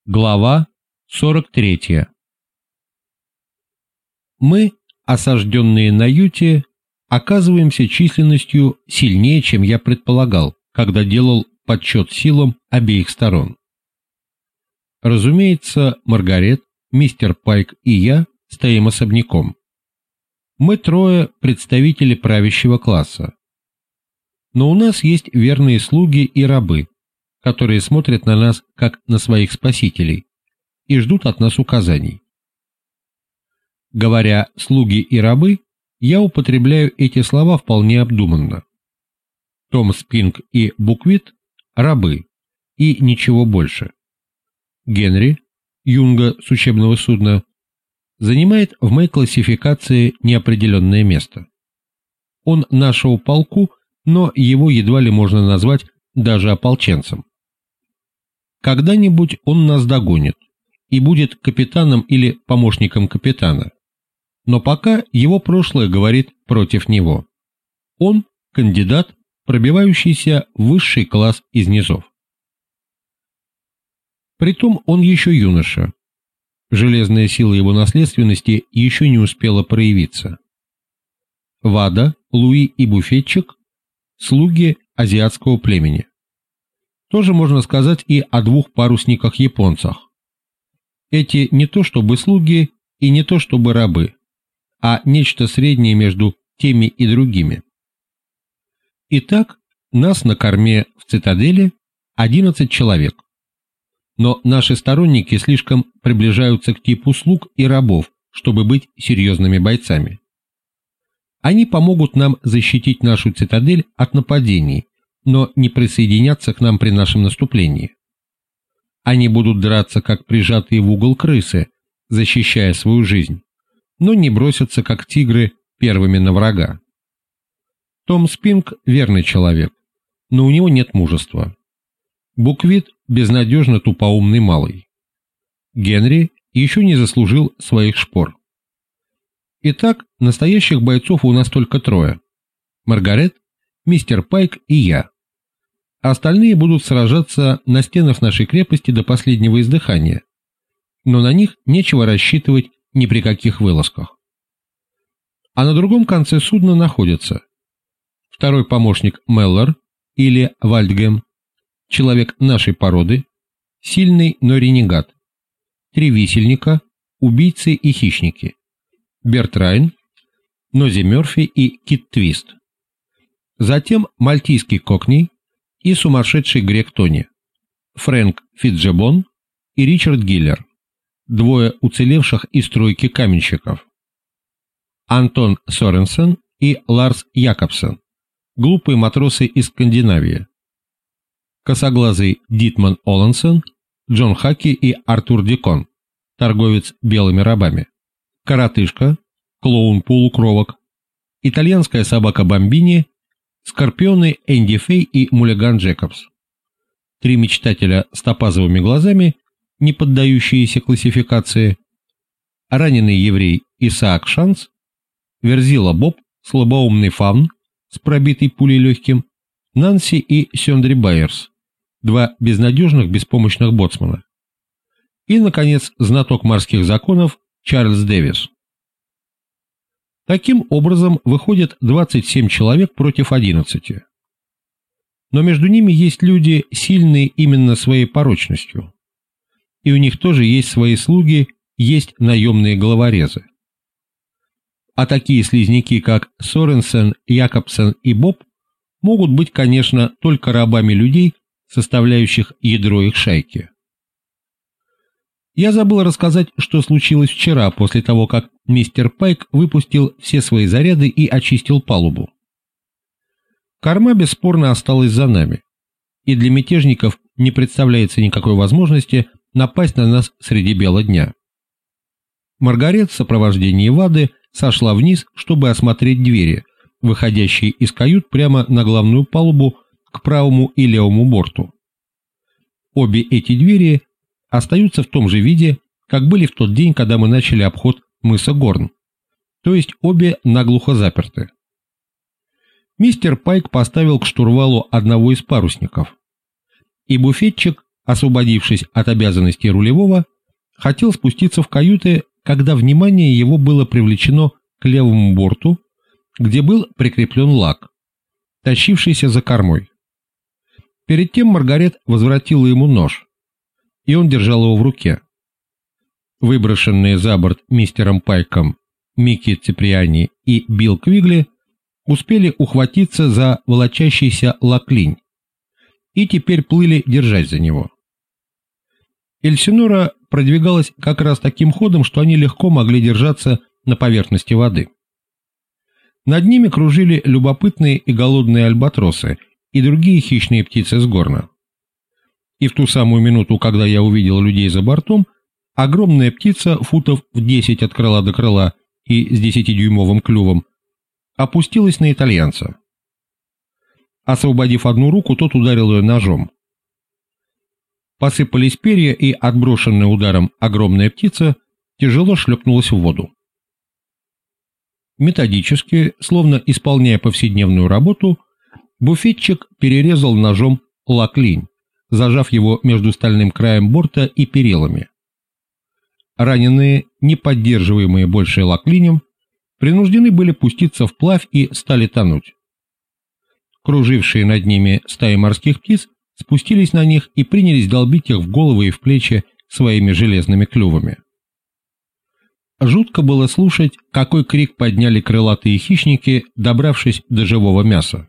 Глава 43. Мы, осажденные на юте, оказываемся численностью сильнее, чем я предполагал, когда делал подсчет силам обеих сторон. Разумеется, Маргарет, мистер Пайк и я стоим особняком. Мы трое представители правящего класса. Но у нас есть верные слуги и рабы, которые смотрят на нас как на своих спасителей и ждут от нас указаний. Говоря «слуги и рабы», я употребляю эти слова вполне обдуманно. Том Спинк и Буквит – рабы, и ничего больше. Генри, юнга с учебного судна, занимает в моей классификации неопределенное место. Он нашего полку, но его едва ли можно назвать даже ополченцем. Когда-нибудь он нас догонит и будет капитаном или помощником капитана, но пока его прошлое говорит против него. Он – кандидат, пробивающийся в высший класс из низов. Притом он еще юноша. Железная сила его наследственности еще не успела проявиться. Вада, Луи и буфетчик – слуги азиатского племени. Тоже можно сказать и о двух парусниках-японцах. Эти не то чтобы слуги и не то чтобы рабы, а нечто среднее между теми и другими. Итак, нас на корме в цитадели 11 человек. Но наши сторонники слишком приближаются к типу слуг и рабов, чтобы быть серьезными бойцами. Они помогут нам защитить нашу цитадель от нападений, но не присоединятся к нам при нашем наступлении. Они будут драться, как прижатые в угол крысы, защищая свою жизнь, но не бросятся, как тигры, первыми на врага. Том Спинк – верный человек, но у него нет мужества. Буквит – безнадежно тупоумный малый. Генри еще не заслужил своих шпор. Итак, настоящих бойцов у нас только трое. Маргарет, мистер Пайк и я. Остальные будут сражаться на стенах нашей крепости до последнего издыхания, но на них нечего рассчитывать ни при каких вылазках. А на другом конце судна находится второй помощник Меллор или Вальдгем, человек нашей породы, сильный, но ренегат, 3 висельника, убийцы и хищники, Берт Райн, Нози Мёрфи и Кит Твист. Затем мальтийский Кокни и сумасшедший грек Тони, Фрэнк Фитджебон и Ричард Гиллер, 2 уцелевших из тройки каменщиков, Антон Соренсен и Ларс Якобсен, глупые матросы из Скандинавии, косоглазый Дитман Олансен, Джон Хаки и Артур Дикон, торговец белыми рабами, коротышка, клоун-полукровок, итальянская собака Бомбини, скорпионы Энди Фей и Мулиган Джекобс. 3 мечтателя с топазовыми глазами, не поддающиеся классификации, раненый еврей Исаак Шанс, Верзила Боб, слабоумный фавн с пробитой пулей легким, Нанси и Сёндри Байерс, 2 безнадежных беспомощных боцмана. И, наконец, знаток морских законов Чарльз Дэвис. Таким образом, выходит 27 человек против 11. Но между ними есть люди, сильные именно своей порочностью. И у них тоже есть свои слуги, есть наемные головорезы. А такие слизняки, как Соренсен, Якобсен и Боб, могут быть, конечно, только рабами людей, составляющих ядро их шайки. Я забыл рассказать, что случилось вчера, после того, как мистер Пайк выпустил все свои заряды и очистил палубу. Корма бесспорно осталась за нами, и для мятежников не представляется никакой возможности напасть на нас среди бела дня. Маргарет в сопровождении Вады сошла вниз, чтобы осмотреть двери, выходящие из кают прямо на главную палубу к правому и левому борту. Обе эти двери остаются в том же виде, как были в тот день, когда мы начали обход мыса Горн, то есть обе наглухо заперты. Мистер Пайк поставил к штурвалу одного из парусников, и буфетчик освободившись от обязанностей рулевого, хотел спуститься в каюты, когда внимание его было привлечено к левому борту, где был прикреплен лак, тащившийся за кормой. Перед тем Маргарет возвратила ему нож, и он держал его в руке. Выброшенные за борт мистером Пайком Микки Циприани и Билл Квигли успели ухватиться за волочащийся лаклинь и теперь плыли, держась за него. Эльсинора продвигалась как раз таким ходом, что они легко могли держаться на поверхности воды. Над ними кружили любопытные и голодные альбатросы и другие хищные птицы с горна. И в ту самую минуту, когда я увидел людей за бортом, огромная птица, футов в 10 от крыла до крыла и с 10-дюймовым клювом, опустилась на итальянца. Освободив одну руку, тот ударил ее ножом. Посыпались перья, и отброшенная ударом огромная птица тяжело шлепнулась в воду. Методически, словно исполняя повседневную работу, буфетчик перерезал ножом лаклинь, зажав его между стальным краем борта и перилами. Раненые, не поддерживаемые больше лаклинем, принуждены были пуститься вплавь и стали тонуть. Кружившие над ними стаи морских птиц спустились на них и принялись долбить их в головы и в плечи своими железными клювами. Жутко было слушать, какой крик подняли крылатые хищники, добравшись до живого мяса.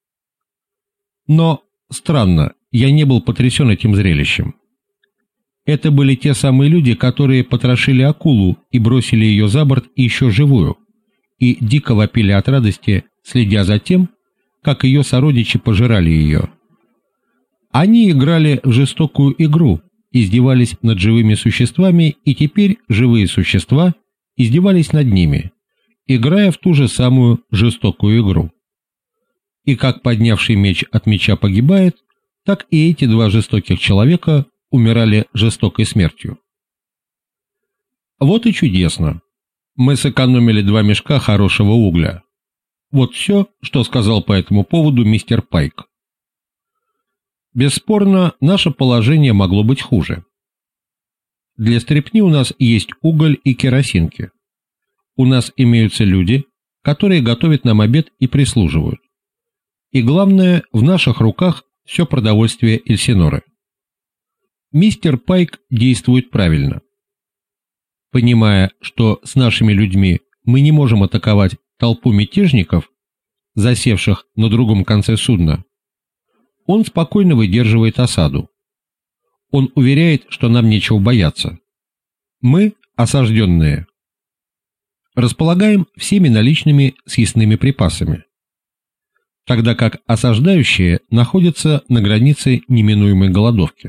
Но, странно, я не был потрясен этим зрелищем. Это были те самые люди, которые потрошили акулу и бросили ее за борт еще живую, и дико вопили от радости, следя за тем, как ее сородичи пожирали ее. Они играли в жестокую игру, издевались над живыми существами, и теперь живые существа издевались над ними, играя в ту же самую жестокую игру. И как поднявший меч от меча погибает, так и эти два жестоких человека умирали жестокой смертью. Вот и чудесно. Мы сэкономили 2 мешка хорошего угля. Вот все, что сказал по этому поводу мистер Пайк. Бесспорно, наше положение могло быть хуже. Для стряпни у нас есть уголь и керосинки. У нас имеются люди, которые готовят нам обед и прислуживают. И главное, в наших руках все продовольствие Эльсиноры. Мистер Пайк действует правильно. Понимая, что с нашими людьми мы не можем атаковать толпу мятежников, засевших на другом конце судна, он спокойно выдерживает осаду. Он уверяет, что нам нечего бояться. Мы, осажденные, располагаем всеми наличными съестными припасами, тогда как осаждающие находятся на границе неминуемой голодовки.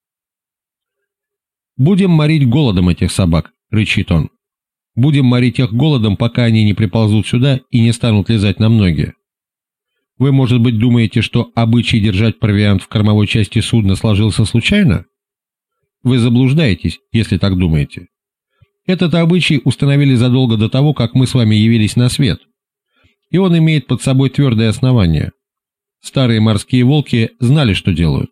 «Будем морить голодом этих собак», — рычит он. «Будем морить их голодом, пока они не приползут сюда и не станут лизать нам ноги. Вы, может быть, думаете, что обычай держать провиант в кормовой части судна сложился случайно? Вы заблуждаетесь, если так думаете. Этот обычай установили задолго до того, как мы с вами явились на свет, и он имеет под собой твердое основание. Старые морские волки знали, что делают».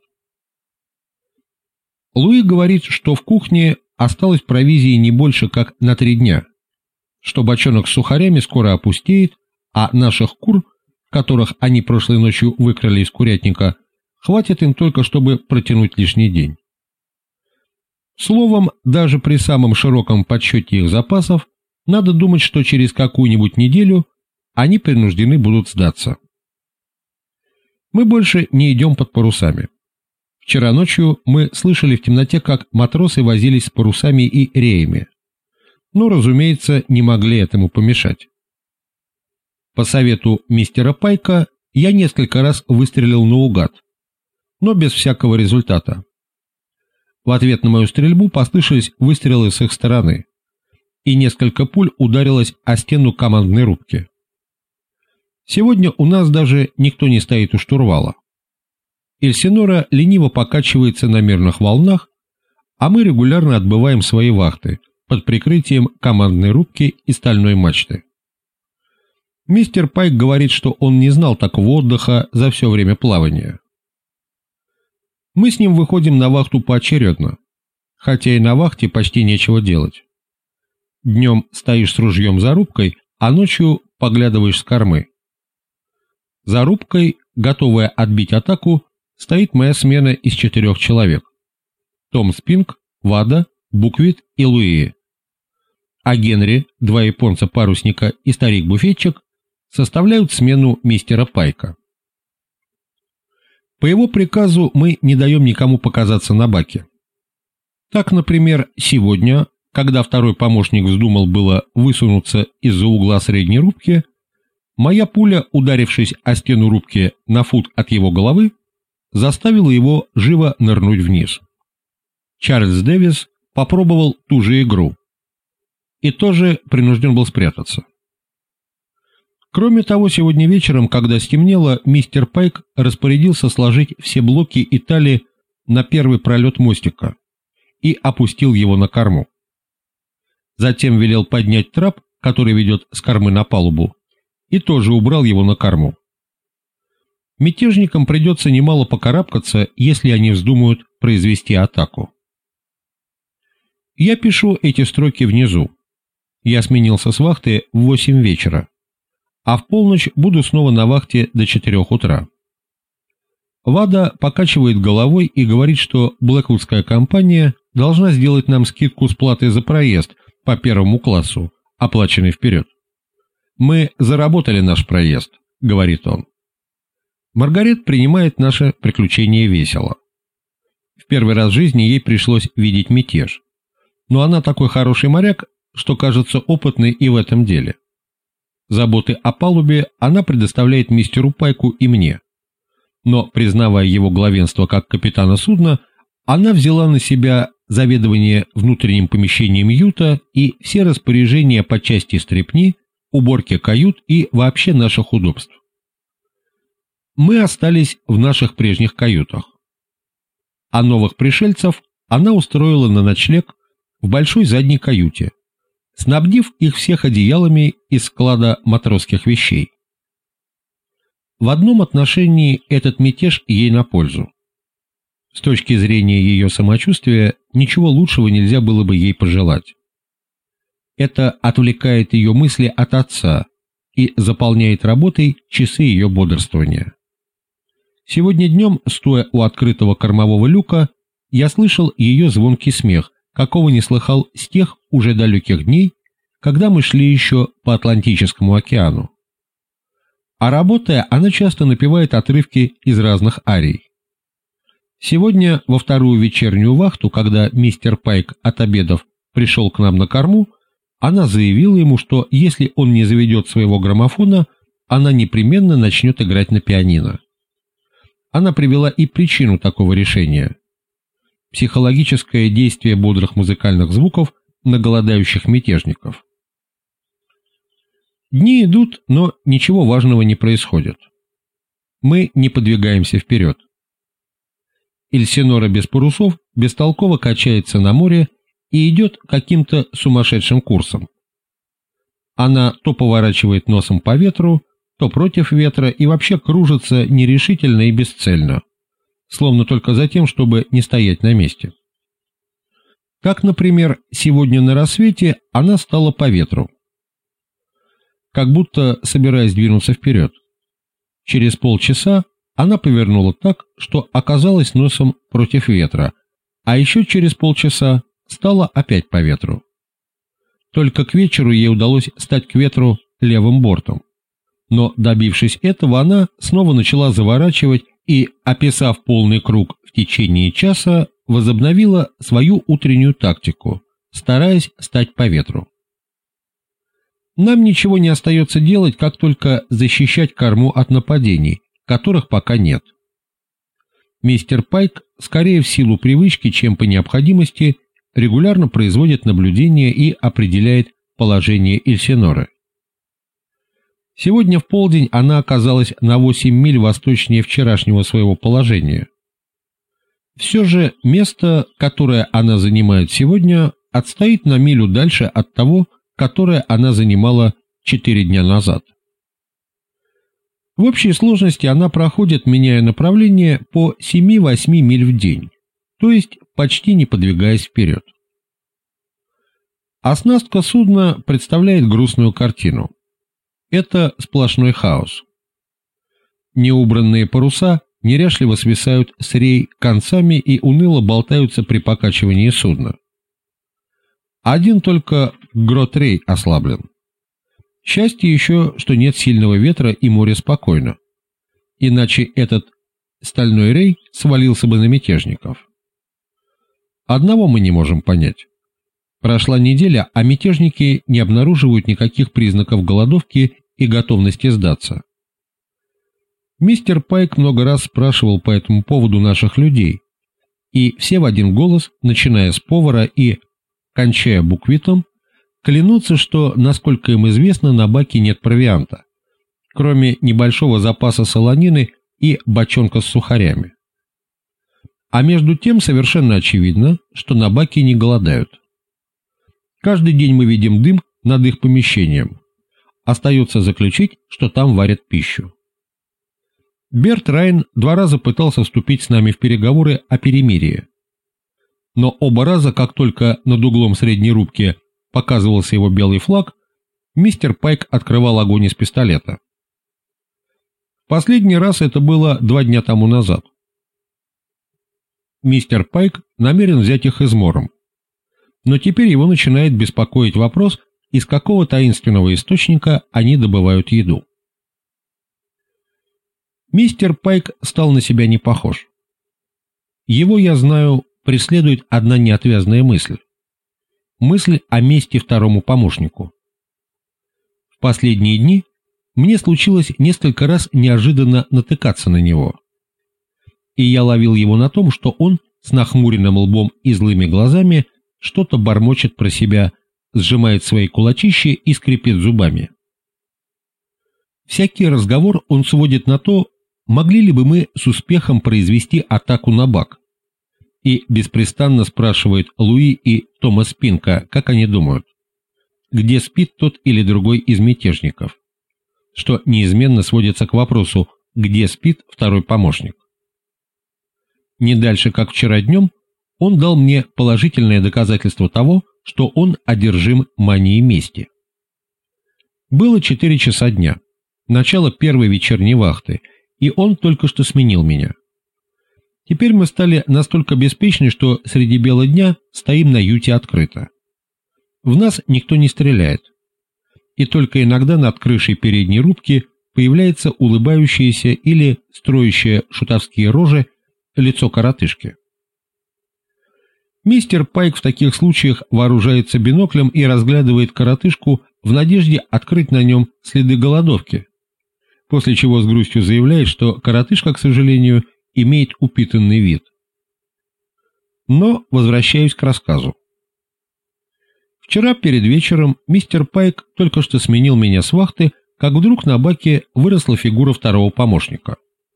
Луи говорит, что в кухне осталось провизии не больше, как на 3 дня, что бочонок с сухарями скоро опустеет, а наших кур, которых они прошлой ночью выкрали из курятника, хватит им только, чтобы протянуть лишний день. Словом, даже при самом широком подсчете их запасов, надо думать, что через какую-нибудь неделю они принуждены будут сдаться. Мы больше не идем под парусами. Вчера ночью мы слышали в темноте, как матросы возились с парусами и реями, но, разумеется, не могли этому помешать. По совету мистера Пайка я несколько раз выстрелил наугад, но без всякого результата. В ответ на мою стрельбу послышались выстрелы с их стороны, и несколько пуль ударилось о стену командной рубки. Сегодня у нас даже никто не стоит у штурвала. Эльсинора лениво покачивается на мирных волнах, а мы регулярно отбываем свои вахты под прикрытием командной рубки и стальной мачты. Мистер Пайк говорит, что он не знал такого отдыха за все время плавания. Мы с ним выходим на вахту поочередно, хотя и на вахте почти нечего делать. Днем стоишь с ружьем за рубкой, а ночью поглядываешь с кормы. За рубкой, готовая отбить атаку, стоит моя смена из 4 человек. Том Спинг, Вада, Буквит и Луи. А Генри, 2 японца-парусника и старик-буфетчик составляют смену мистера Пайка. По его приказу мы не даем никому показаться на баке. Так, например, сегодня, когда второй помощник вздумал было высунуться из-за угла средней рубки, моя пуля, ударившись о стену рубки на фут от его головы, заставила его живо нырнуть вниз. Чарльз Дэвис попробовал ту же игру и тоже принужден был спрятаться. Кроме того, сегодня вечером, когда стемнело, мистер Пайк распорядился сложить все блоки и тали на первый пролет мостика и опустил его на корму. Затем велел поднять трап, который ведет с кормы на палубу, и тоже убрал его на корму. Мятежникам придется немало покарабкаться, если они вздумают произвести атаку. Я пишу эти строки внизу. Я сменился с вахты в 8 вечера, а в полночь буду снова на вахте до 4 утра. Вада покачивает головой и говорит, что Блэквудская компания должна сделать нам скидку с платой за проезд по 1 классу, оплаченный вперед. «Мы заработали наш проезд», — говорит он. Маргарет принимает наше приключение весело. В первый раз в жизни ей пришлось видеть мятеж. Но она такой хороший моряк, что кажется опытной и в этом деле. Заботы о палубе она предоставляет мистеру Пайку и мне. Но, признавая его главенство как капитана судна, она взяла на себя заведование внутренним помещением юта и все распоряжения по части стрепни, уборки кают и вообще наших удобств. Мы остались в наших прежних каютах. А новых пришельцев она устроила на ночлег в большой задней каюте, снабдив их всех одеялами из склада матросских вещей. В одном отношении этот мятеж ей на пользу. С точки зрения ее самочувствия, ничего лучшего нельзя было бы ей пожелать. Это отвлекает ее мысли от отца и заполняет работой часы ее бодрствования. Сегодня днем, стоя у открытого кормового люка, я слышал ее звонкий смех, какого не слыхал с тех уже далеких дней, когда мы шли еще по Атлантическому океану. А работая, она часто напевает отрывки из разных арий. Сегодня, во вторую вечернюю вахту, когда мистер Пайк, отобедав, пришел к нам на корму, она заявила ему, что если он не заведет своего граммофона, она непременно начнет играть на пианино. Она привела и причину такого решения. Психологическое действие бодрых музыкальных звуков на голодающих мятежников. Дни идут, но ничего важного не происходит. Мы не подвигаемся вперед. Эльсинора без парусов бестолково качается на море и идет каким-то сумасшедшим курсом. Она то поворачивает носом по ветру, то против ветра и вообще кружится нерешительно и бесцельно, словно только за тем, чтобы не стоять на месте. Как, например, сегодня на рассвете она стала по ветру, как будто собираясь двинуться вперед. Через полчаса она повернула так, что оказалась носом против ветра, а еще через полчаса стала опять по ветру. Только к вечеру ей удалось стать к ветру левым бортом. Но, добившись этого, она снова начала заворачивать и, описав полный круг в течение часа, возобновила свою утреннюю тактику, стараясь стать по ветру. Нам ничего не остается делать, как только защищать корму от нападений, которых пока нет. Мистер Пайк, скорее в силу привычки, чем по необходимости, регулярно производит наблюдения и определяет положение Эльсиноры. Сегодня в полдень она оказалась на 8 миль восточнее вчерашнего своего положения. Все же место, которое она занимает сегодня, отстоит на милю дальше от того, которое она занимала 4 дня назад. В общей сложности она проходит, меняя направление, по 7-8 миль в день, то есть почти не подвигаясь вперед. Оснастка судна представляет грустную картину. Это сплошной хаос. Неубранные паруса неряшливо свисают с рей концами и уныло болтаются при покачивании судна. Один только грот-рей ослаблен. Счастье еще, что нет сильного ветра и море спокойно. Иначе этот стальной рей свалился бы на мятежников. Одного мы не можем понять. Прошла неделя, а мятежники не обнаруживают никаких признаков голодовки и готовности сдаться. Мистер Пайк много раз спрашивал по этому поводу наших людей, и все в один голос, начиная с повара и кончая буквитом, клянутся, что, насколько им известно, на баке нет провианта, кроме небольшого запаса солонины и бочонка с сухарями. А между тем совершенно очевидно, что на баке не голодают. Каждый день мы видим дым над их помещением. Остается заключить, что там варят пищу. Берт Райн 2 раза пытался вступить с нами в переговоры о перемирии. Но оба раза, как только над углом средней рубки показывался его белый флаг, мистер Пайк открывал огонь из пистолета. Последний раз это было 2 дня тому назад. Мистер Пайк намерен взять их измором, но теперь его начинает беспокоить вопрос, из какого таинственного источника они добывают еду. Мистер Пайк стал на себя не похож. Его, я знаю, преследует одна неотвязная мысль. Мысль о мести второму помощнику. В последние дни мне случилось несколько раз неожиданно натыкаться на него. И я ловил его на том, что он с нахмуренным лбом и злыми глазами что-то бормочет про себя, сжимает свои кулачищи и скрипит зубами. Всякий разговор он сводит на то, могли ли бы мы с успехом произвести атаку на бак, и беспрестанно спрашивает Луи и Томас Пинка, как они думают, где спит тот или другой из мятежников, что неизменно сводится к вопросу, где спит второй помощник. Не дальше, как вчера днем, он дал мне положительное доказательство того, что он одержим манией мести. Было 4 часа дня, начало первой вечерней вахты, и он только что сменил меня. Теперь мы стали настолько беспечны, что среди бела дня стоим на юте открыто. В нас никто не стреляет, и только иногда над крышей передней рубки появляется улыбающееся или строящее шутовские рожи лицо коротышки. Мистер Пайк в таких случаях вооружается биноклем и разглядывает коротышку в надежде открыть на нем следы голодовки, после чего с грустью заявляет, что коротышка, к сожалению, имеет упитанный вид. Но возвращаюсь к рассказу. Вчера перед вечером мистер Пайк только что сменил меня с вахты, как вдруг на баке выросла фигура второго помощника.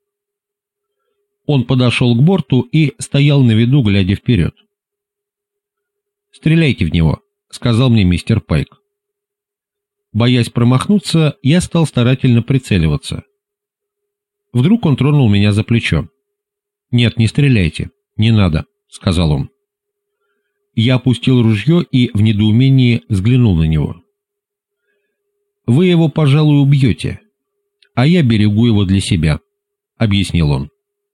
Он подошел к борту и стоял на виду, глядя вперед. «Стреляйте в него», — сказал мне мистер Пайк. Боясь промахнуться, я стал старательно прицеливаться. Вдруг он тронул меня за плечо. «Нет, не стреляйте, не надо», — сказал он. Я опустил ружье и в недоумении взглянул на него. «Вы его, пожалуй, убьете, а я берегу его для себя», — объяснил он.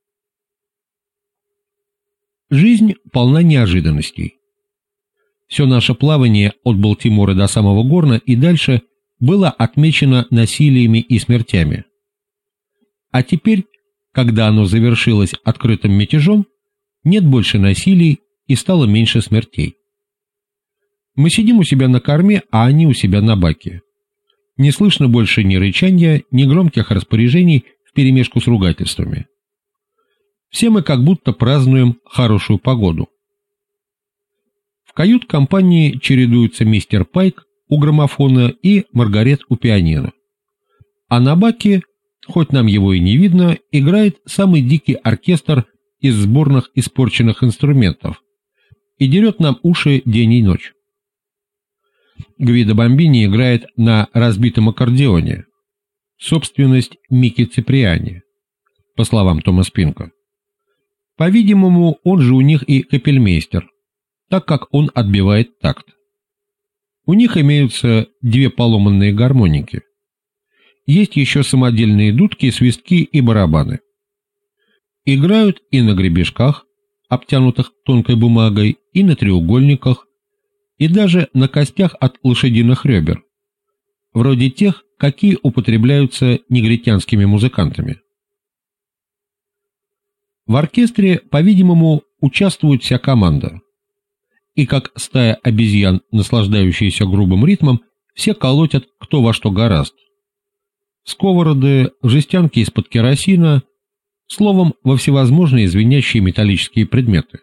Жизнь полна неожиданностей. Все наше плавание от Балтимора до самого Горна и дальше было отмечено насилиями и смертями. А теперь, когда оно завершилось открытым мятежом, нет больше насилий и стало меньше смертей. Мы сидим у себя на корме, а они у себя на баке. Не слышно больше ни рычания, ни громких распоряжений вперемешку с ругательствами. Все мы как будто празднуем хорошую погоду. В кают-компании чередуются мистер Пайк у граммофона и Маргарет у пианино. А на баке, хоть нам его и не видно, играет самый дикий оркестр из сборных испорченных инструментов и дерет нам уши день и ночь. Гвидо Бомбини играет на разбитом аккордеоне. собственность Микки Циприани, по словам Томаса Пинка. По-видимому, он же у них и капельмейстер, так как он отбивает такт. У них имеются 2 поломанные гармоники. Есть еще самодельные дудки, свистки и барабаны. Играют и на гребешках, обтянутых тонкой бумагой, и на треугольниках, и даже на костях от лошадиных ребер, вроде тех, какие употребляются негритянскими музыкантами. В оркестре, по-видимому, участвует вся команда, и как стая обезьян, наслаждающиеся грубым ритмом, все колотят кто во что горазд. Сковороды, жестянки из-под керосина, словом, во всевозможные звенящие металлические предметы.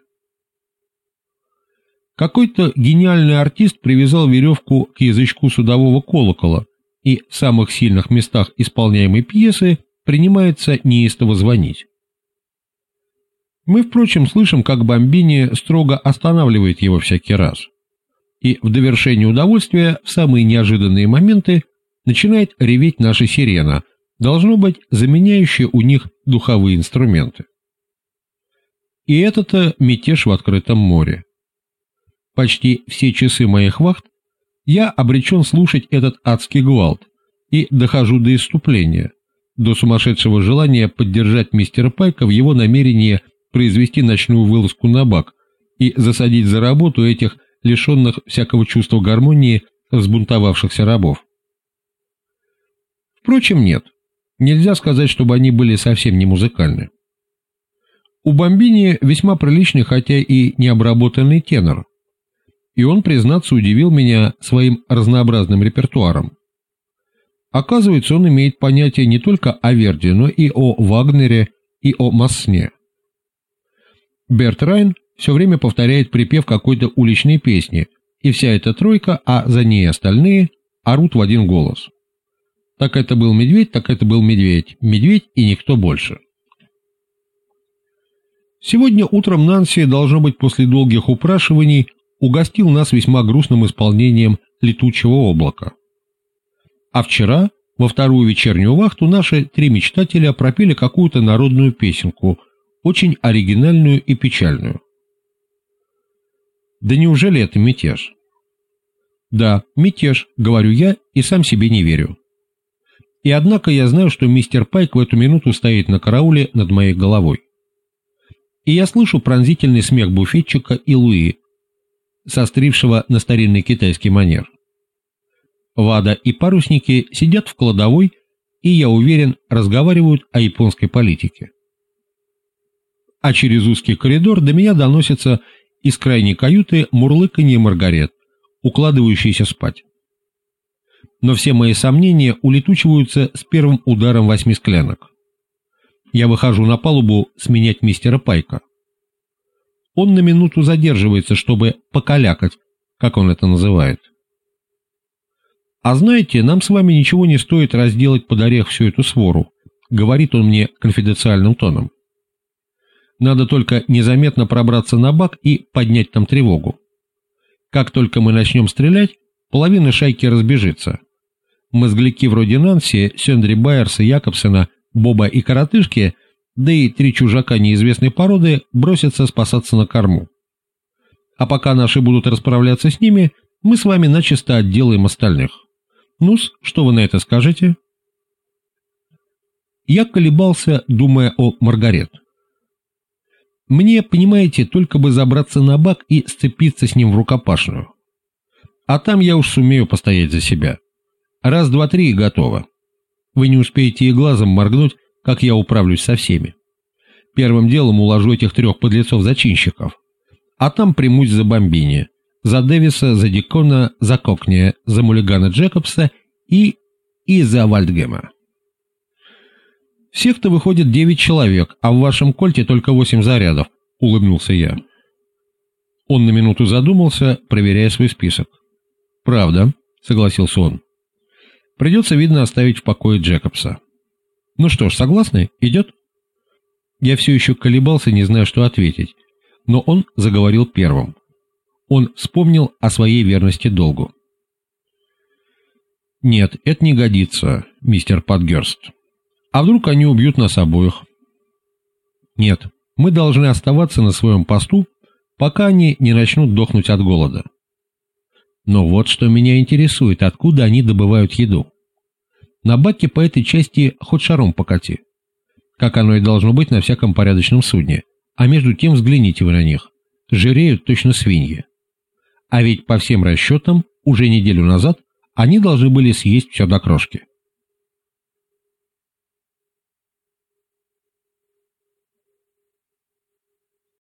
Какой-то гениальный артист привязал веревку к язычку судового колокола и в самых сильных местах исполняемой пьесы принимается неистово звонить. Мы, впрочем, слышим, как Бомбини строго останавливает его всякий раз, и в довершение удовольствия в самые неожиданные моменты начинает реветь наша сирена, должно быть, заменяющая у них духовые инструменты. И это-то мятеж в открытом море. Почти все часы моих вахт я обречен слушать этот адский гвалт и дохожу до исступления, до сумасшедшего желания поддержать мистера Пайка в его намерении произвести ночную вылазку на бак и засадить за работу этих лишенных всякого чувства гармонии взбунтовавшихся рабов. Впрочем, нет, нельзя сказать, чтобы они были совсем не музыкальны. У Бомбини весьма приличный, хотя и необработанный тенор, и он, признаться, удивил меня своим разнообразным репертуаром. Оказывается, он имеет понятие не только о Верди, но и о Вагнере и о Массне. Берт Райн все время повторяет припев какой-то уличной песни, и вся эта тройка, а за ней остальные, орут в один голос. Так это был медведь, так это был медведь, медведь и никто больше. Сегодня утром Нанси, должно быть, после долгих упрашиваний, угостил нас весьма грустным исполнением «Летучего облака». А вчера, во вторую вечернюю вахту, наши 3 мечтателя пропели какую-то народную песенку, очень оригинальную и печальную. Да неужели это мятеж? Да, мятеж, говорю я и сам себе не верю. И однако я знаю, что мистер Пайк в эту минуту стоит на карауле над моей головой. И я слышу пронзительный смех буфетчика и Луи, сострившего на старинный китайский манер. Вада и парусники сидят в кладовой и, я уверен, разговаривают о японской политике. А через узкий коридор до меня доносится из крайней каюты мурлыканье Маргарет, укладывающейся спать. Но все мои сомнения улетучиваются с первым ударом 8 склянок. Я выхожу на палубу сменять мистера Пайка. Он на минуту задерживается, чтобы покалякать, как он это называет. «А знаете, нам с вами ничего не стоит разделать под орех всю эту свору», — говорит он мне конфиденциальным тоном. «Надо только незаметно пробраться на бак и поднять там тревогу. Как только мы начнем стрелять, половина шайки разбежится. Мозгляки вроде Нанси, Сендри Байерса, Якобсена, Боба и Коротышки, да и 3 чужака неизвестной породы бросятся спасаться на корму. А пока наши будут расправляться с ними, мы с вами начисто отделаем остальных. Ну-с, что вы на это скажете?» Я колебался, думая о Маргарет. Мне, понимаете, только бы забраться на бак и сцепиться с ним в рукопашную. А там я уж сумею постоять за себя. 1, 2, 3 и готово. Вы не успеете и глазом моргнуть, как я управлюсь со всеми. Первым делом уложу этих 3 подлецов-зачинщиков. А там примусь за Бомбини, за Дэвиса, за Дикона, за Кокни, за Муллигана Джекобса и за Вальдгема. Всех-то выходит 9 человек, а в вашем кольте только 8 зарядов, улыбнулся я. Он на минуту задумался, проверяя свой список. Правда, согласился он. Придется, видно, оставить в покое Джекобса. Ну что ж, согласны? Идет? Я все еще колебался, не зная, что ответить, но он заговорил первым. Он вспомнил о своей верности долгу. Нет, это не годится, мистер Патгерст. А вдруг они убьют нас обоих? Нет, мы должны оставаться на своем посту, пока они не начнут дохнуть от голода. Но вот что меня интересует, откуда они добывают еду. На баке по этой части хоть шаром покати. Как оно и должно быть на всяком порядочном судне. А между тем взгляните вы на них. Жиреют точно свиньи. А ведь по всем расчетам, уже неделю назад они должны были съесть все до крошки.